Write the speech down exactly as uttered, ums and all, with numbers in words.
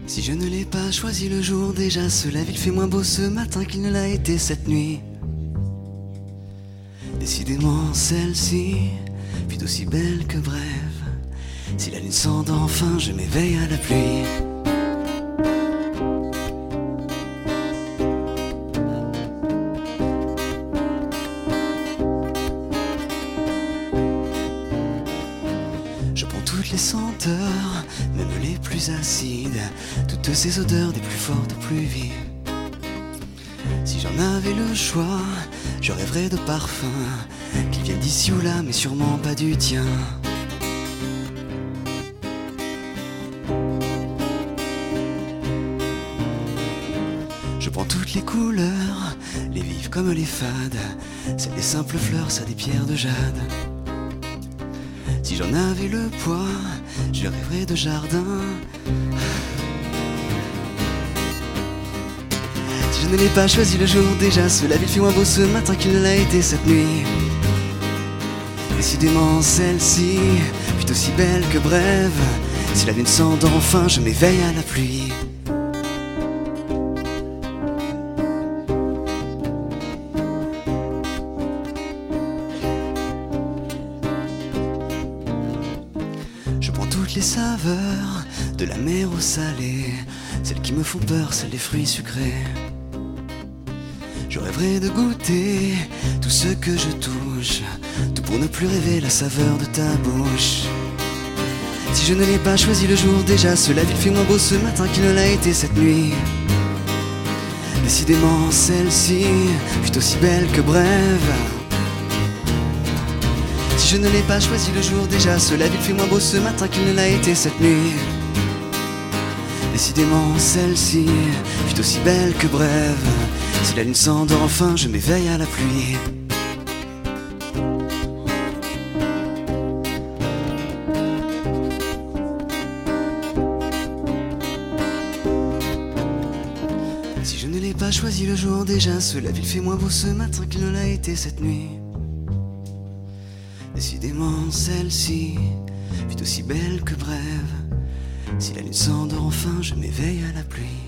Si je ne l'ai pas choisi le jour, déjà ce la ville fait moins beau ce matin qu'il ne l'a été cette nuit. Décidément celle-ci fut aussi belle que brève. Si la lune s'endort enfin, je m'éveille à la pluie. Je prends toutes les senteurs, même les plus acides, toutes ces odeurs des plus fortes, des plus vives. Si j'en avais le choix, je rêverais de parfums qui viennent d'ici ou là, mais sûrement pas du tien. Je prends toutes les couleurs, les vives comme les fades, celles des simples fleurs, ça des pierres de jade. Si j'en avais le poids, je rêverais de jardin. Si je ne l'ai pas choisi le jour, déjà ce la ville fait moins beau ce matin qu'il ne l'a été cette nuit. Décidément celle-ci fut aussi belle que brève. Si la lune s'endort enfin, je m'éveille à la pluie. Je prends toutes les saveurs, de la mer au salé, celles qui me font peur, celles des fruits sucrés. Je rêverais de goûter tout ce que je touche, tout pour ne plus rêver la saveur de ta bouche. Si je ne l'ai pas choisi le jour, déjà ce la ville fait moins beau ce matin qu'il ne l'a été cette nuit. Décidément celle-ci fut aussi belle que brève. Si je ne l'ai pas choisi le jour, déjà ce la ville fait moins beau ce matin qu'il ne l'a été cette nuit. Décidément celle-ci fut aussi belle que brève. Si la lune s'endort enfin, je m'éveille à la pluie. Si je ne l'ai pas choisi le jour, déjà ce la ville fait moins beau ce matin qu'il ne l'a été cette nuit. Décidément celle-ci fut aussi belle que brève. Si la lune s'endort enfin, je m'éveille à la pluie.